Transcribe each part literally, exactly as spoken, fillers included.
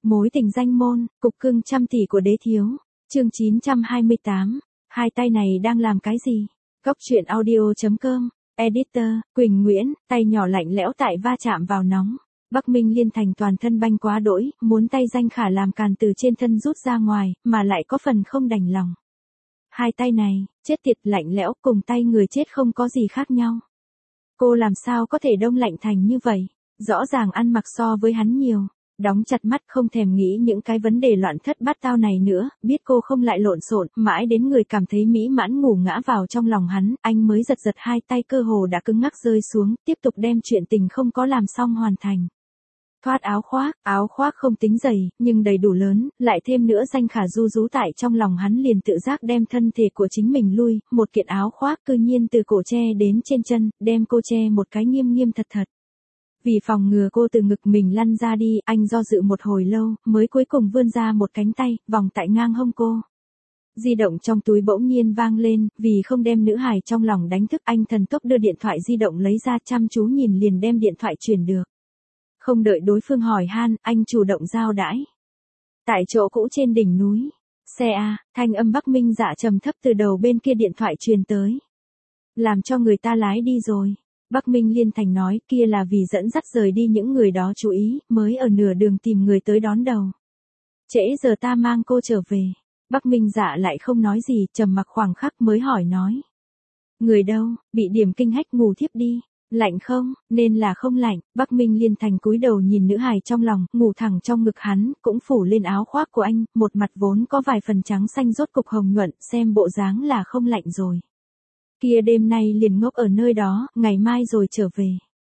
Mối tình danh môn, cục cưng trăm tỷ của đế thiếu. Chương chín trăm hai mươi tám. Hai tay này đang làm cái gì? Góc truyện audio chấm com. Editor, Quỳnh Nguyễn, tay nhỏ lạnh lẽo tại va chạm vào nóng. Bắc Minh Liên Thành toàn thân banh quá đỗi, muốn tay Danh Khả làm càn từ trên thân rút ra ngoài, mà lại có phần không đành lòng. Hai tay này, chết tiệt, lạnh lẽo, cùng tay người chết không có gì khác nhau. Cô làm sao có thể đông lạnh thành như vậy? Rõ ràng ăn mặc so với hắn nhiều. Đóng chặt mắt không thèm nghĩ những cái vấn đề loạn thất bát tao này nữa, biết cô không lại lộn xộn, mãi đến người cảm thấy mỹ mãn ngủ ngã vào trong lòng hắn, anh mới giật giật hai tay cơ hồ đã cứng ngắc rơi xuống, tiếp tục đem chuyện tình không có làm xong hoàn thành. Thoát áo khoác, áo khoác không tính dày, nhưng đầy đủ lớn, lại thêm nữa Danh Khả ru rú tại trong lòng hắn liền tự giác đem thân thể của chính mình lui, một kiện áo khoác cư nhiên từ cổ che đến trên chân, đem cô che một cái nghiêm nghiêm thật thật. Vì phòng ngừa cô từ ngực mình lăn ra đi, anh do dự một hồi lâu, mới cuối cùng vươn ra một cánh tay, vòng tại ngang hông cô. Di động trong túi bỗng nhiên vang lên, vì không đem nữ hài trong lòng đánh thức, anh thần tốc đưa điện thoại di động lấy ra, chăm chú nhìn liền đem điện thoại truyền được. Không đợi đối phương hỏi han, anh chủ động giao đãi. Tại chỗ cũ trên đỉnh núi, xe A, thanh âm Bắc Minh Dạ trầm thấp từ đầu bên kia điện thoại truyền tới. Làm cho người ta lái đi rồi. Bắc Minh Liên Thành nói, kia là vì dẫn dắt rời đi những người đó chú ý, mới ở nửa đường tìm người tới đón đầu. Trễ giờ ta mang cô trở về. Bắc Minh Dạ lại không nói gì, trầm mặc khoảng khắc mới hỏi nói. Người đâu, bị điểm kinh hách ngủ thiếp đi. Lạnh không, nên là không lạnh. Bắc Minh Liên Thành cúi đầu nhìn nữ hài trong lòng, ngủ thẳng trong ngực hắn, cũng phủ lên áo khoác của anh, một mặt vốn có vài phần trắng xanh rốt cục hồng nhuận, xem bộ dáng là không lạnh rồi. Kia đêm nay liền ngốc ở nơi đó, ngày mai rồi trở về.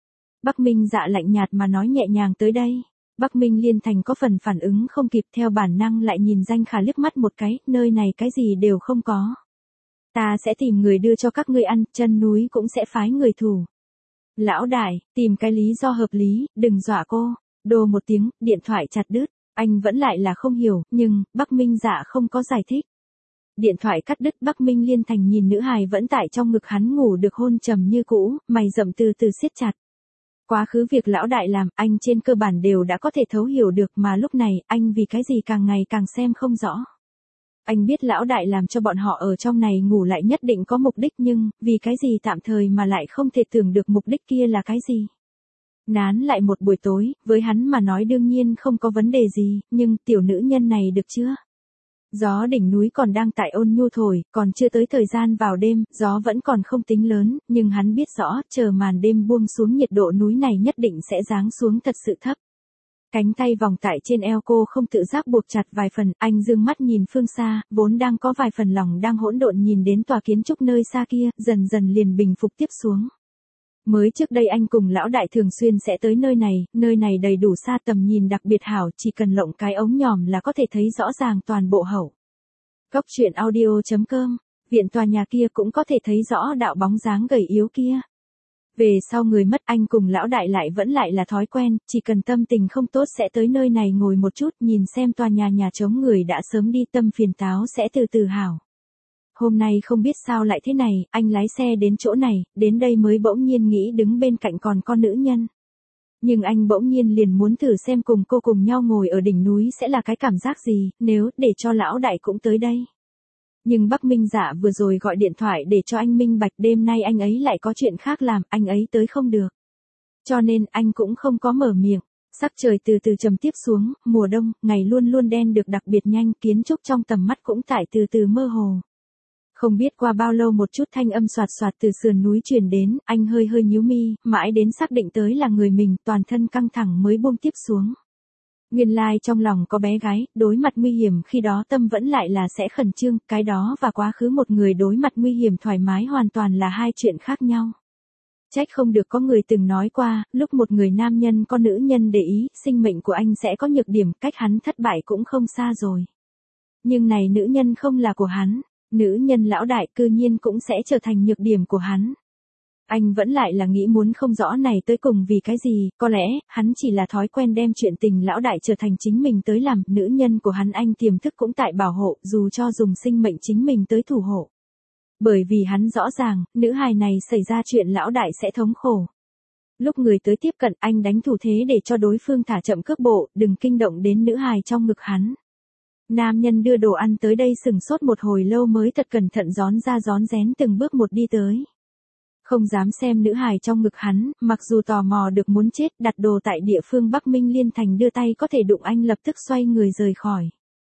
Bắc Minh Dạ lạnh nhạt mà nói nhẹ nhàng tới đây. Bắc Minh Liên Thành có phần phản ứng không kịp, theo bản năng lại nhìn Danh Khả liếc mắt một cái, nơi này cái gì đều không có. Ta sẽ tìm người đưa cho các ngươi ăn, chân núi cũng sẽ phái người thủ. Lão đại, tìm cái lý do hợp lý, đừng dọa cô. Đô một tiếng, điện thoại chặt đứt. Anh vẫn lại là không hiểu, nhưng Bắc Minh Dạ không có giải thích. Điện thoại cắt đứt, Bắc Minh Liên Thành nhìn nữ hài vẫn tại trong ngực hắn ngủ được hôn trầm như cũ, mày rậm từ từ siết chặt. Quá khứ việc lão đại làm, anh trên cơ bản đều đã có thể thấu hiểu được, mà lúc này, anh vì cái gì càng ngày càng xem không rõ. Anh biết lão đại làm cho bọn họ ở trong này ngủ lại nhất định có mục đích, nhưng, vì cái gì tạm thời mà lại không thể tưởng được mục đích kia là cái gì. Nán lại một buổi tối, với hắn mà nói đương nhiên không có vấn đề gì, nhưng tiểu nữ nhân này được chưa? Gió đỉnh núi còn đang tại ôn nhu thổi, còn chưa tới thời gian vào đêm, gió vẫn còn không tính lớn, nhưng hắn biết rõ, chờ màn đêm buông xuống nhiệt độ núi này nhất định sẽ giáng xuống thật sự thấp. Cánh tay vòng tại trên eo cô không tự giác buộc chặt vài phần, anh dương mắt nhìn phương xa, vốn đang có vài phần lòng đang hỗn độn nhìn đến tòa kiến trúc nơi xa kia, dần dần liền bình phục tiếp xuống. Mới trước đây anh cùng lão đại thường xuyên sẽ tới nơi này, nơi này đầy đủ xa, tầm nhìn đặc biệt hảo, chỉ cần lộng cái ống nhòm là có thể thấy rõ ràng toàn bộ hậu. Góc truyện audio chấm com, viện tòa nhà kia cũng có thể thấy rõ đạo bóng dáng gầy yếu kia. Về sau người mất, anh cùng lão đại lại vẫn lại là thói quen, chỉ cần tâm tình không tốt sẽ tới nơi này ngồi một chút, nhìn xem tòa nhà nhà trống người đã sớm đi, tâm phiền táo sẽ từ từ hảo. Hôm nay không biết sao lại thế này, anh lái xe đến chỗ này, đến đây mới bỗng nhiên nghĩ đứng bên cạnh còn con nữ nhân. Nhưng anh bỗng nhiên liền muốn thử xem cùng cô cùng nhau ngồi ở đỉnh núi sẽ là cái cảm giác gì, nếu để cho lão đại cũng tới đây. Nhưng Bắc Minh Dạ vừa rồi gọi điện thoại để cho anh minh bạch đêm nay anh ấy lại có chuyện khác làm, anh ấy tới không được. Cho nên anh cũng không có mở miệng. Sắc trời từ từ trầm tiếp xuống, mùa đông, ngày luôn luôn đen được đặc biệt nhanh, kiến trúc trong tầm mắt cũng tại từ từ mơ hồ. Không biết qua bao lâu một chút thanh âm soạt soạt từ sườn núi truyền đến, anh hơi hơi nhíu mi, mãi đến xác định tới là người mình, toàn thân căng thẳng mới buông tiếp xuống. Nguyên lai like trong lòng có bé gái, đối mặt nguy hiểm khi đó tâm vẫn lại là sẽ khẩn trương, cái đó và quá khứ một người đối mặt nguy hiểm thoải mái hoàn toàn là hai chuyện khác nhau. Trách không được có người từng nói qua, lúc một người nam nhân có nữ nhân để ý, sinh mệnh của anh sẽ có nhược điểm, cách hắn thất bại cũng không xa rồi. Nhưng này nữ nhân không là của hắn, nữ nhân lão đại cư nhiên cũng sẽ trở thành nhược điểm của hắn. Anh vẫn lại là nghĩ muốn không rõ này tới cùng vì cái gì, có lẽ, hắn chỉ là thói quen đem chuyện tình lão đại trở thành chính mình tới làm, nữ nhân của hắn anh tiềm thức cũng tại bảo hộ, dù cho dùng sinh mệnh chính mình tới thủ hộ. Bởi vì hắn rõ ràng, nữ hài này xảy ra chuyện lão đại sẽ thống khổ. Lúc người tới tiếp cận anh đánh thủ thế để cho đối phương thả chậm cước bộ, đừng kinh động đến nữ hài trong ngực hắn. Nam nhân đưa đồ ăn tới đây sừng sốt một hồi lâu mới thật cẩn thận rón ra rón rén từng bước một đi tới. Không dám xem nữ hài trong ngực hắn, mặc dù tò mò được muốn chết, đặt đồ tại địa phương Bắc Minh Liên Thành đưa tay có thể đụng anh lập tức xoay người rời khỏi.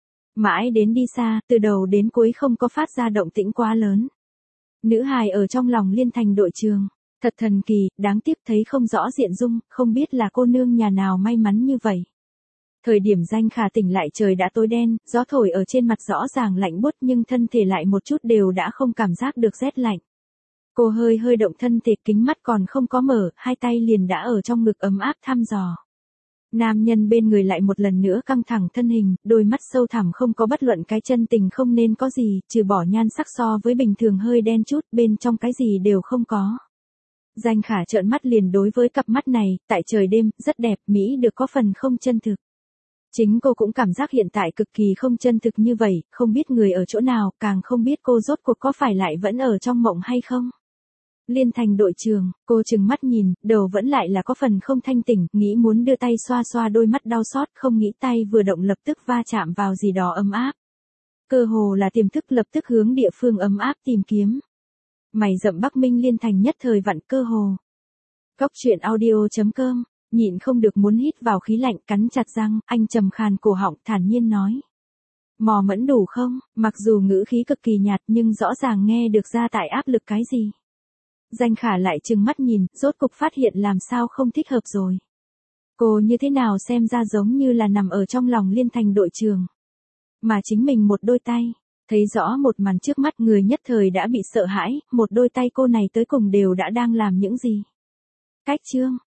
Mãi đến đi xa, từ đầu đến cuối không có phát ra động tĩnh quá lớn. Nữ hài ở trong lòng Liên Thành đội trường. Thật thần kỳ, đáng tiếc thấy không rõ diện dung, không biết là cô nương nhà nào may mắn như vậy. Thời điểm Danh Khả tỉnh lại trời đã tối đen, gió thổi ở trên mặt rõ ràng lạnh buốt nhưng thân thể lại một chút đều đã không cảm giác được rét lạnh. Cô hơi hơi động thân thể, kính mắt còn không có mở, hai tay liền đã ở trong ngực ấm áp thăm dò. Nam nhân bên người lại một lần nữa căng thẳng thân hình, đôi mắt sâu thẳm không có bất luận cái chân tình không nên có gì, trừ bỏ nhan sắc so với bình thường hơi đen chút, bên trong cái gì đều không có. Danh Khả trợn mắt liền đối với cặp mắt này, tại trời đêm, rất đẹp, Mỹ được có phần không chân thực. Chính cô cũng cảm giác hiện tại cực kỳ không chân thực như vậy, không biết người ở chỗ nào, càng không biết cô rốt cuộc có phải lại vẫn ở trong mộng hay không. Liên Thành đội trưởng, cô trừng mắt nhìn, đầu vẫn lại là có phần không thanh tỉnh, nghĩ muốn đưa tay xoa xoa đôi mắt đau xót, không nghĩ tay vừa động lập tức va chạm vào gì đó ấm áp. Cơ hồ là tiềm thức lập tức hướng địa phương ấm áp tìm kiếm. Mày rậm Bắc Minh Liên Thành nhất thời vặn cơ hồ. Góc truyện audio chấm com, nhịn không được muốn hít vào khí lạnh, cắn chặt răng, anh trầm khàn cổ họng thản nhiên nói. Mò mẫn đủ không, mặc dù ngữ khí cực kỳ nhạt nhưng rõ ràng nghe được ra tại áp lực cái gì. Danh Khả lại trừng mắt nhìn, rốt cục phát hiện làm sao không thích hợp rồi. Cô như thế nào xem ra giống như là nằm ở trong lòng Liên Thành đội trưởng. Mà chính mình một đôi tay, thấy rõ một màn trước mắt người nhất thời đã bị sợ hãi, một đôi tay cô này tới cùng đều đã đang làm những gì. Cách chương.